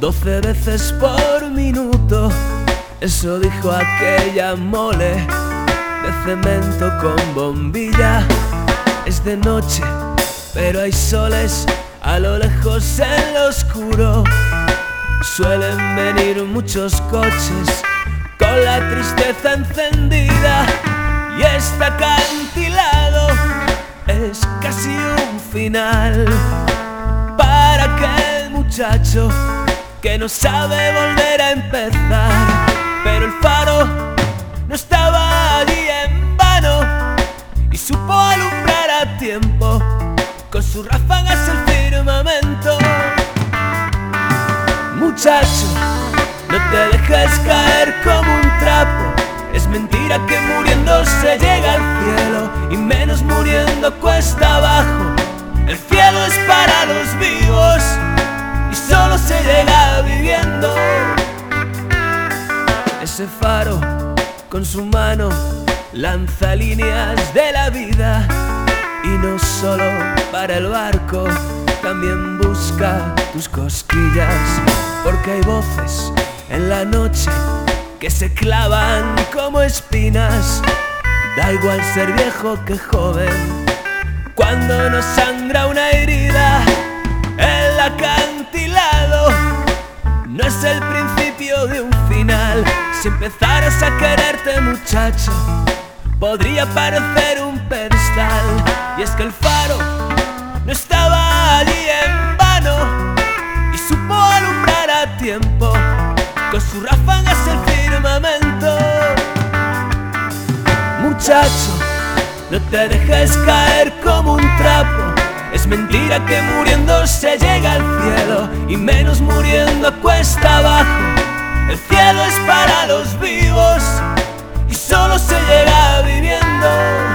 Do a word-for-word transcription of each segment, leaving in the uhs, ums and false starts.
doce veces por minuto. Eso dijo aquella mole de cemento con bombilla. Es de noche, pero hay soles a lo lejos en lo oscuro. Suelen venir muchos coches con la tristeza encendida, y este acantilado es casi un final para aquel muchacho que no sabe volver a empezar. Pero el faro no estaba allí en vano y supo alumbrar a tiempo con sus ráfagas el firmamento. Muchacho, no te dejes caer como un trapo. Es mentira que muriendo se llega al cielo, y menos muriendo cuesta abajo. El cielo es para los vivos y solo se llega viviendo. Ese faro con su mano lanza líneas de la vida, y no solo para el barco, también busca tus cosquillas. Porque hay voces en la noche que se clavan como espinas. Da igual ser viejo que joven cuando nos sangra una herida. El acantilado no es el principio de un final. Si empezaras a quererte, muchacho, podría parecer un pedestal. Y es que el faro no estaba allí en vano y supo alumbrar a tiempo con sus ráfagas el firmamento. Muchacho, no te dejes caer como un trapo. Es mentira que muriendo se llega al cielo, y menos muriendo cuesta abajo. El cielo es para los vivos y solo se llega viviendo.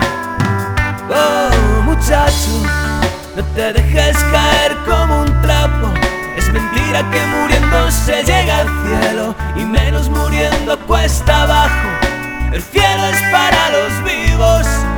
Oh, muchacho, no te dejes caer como un trapo. Es mentira que muriendo se llega al cielo, y menos muriendo cuesta abajo. El cielo es para los vivos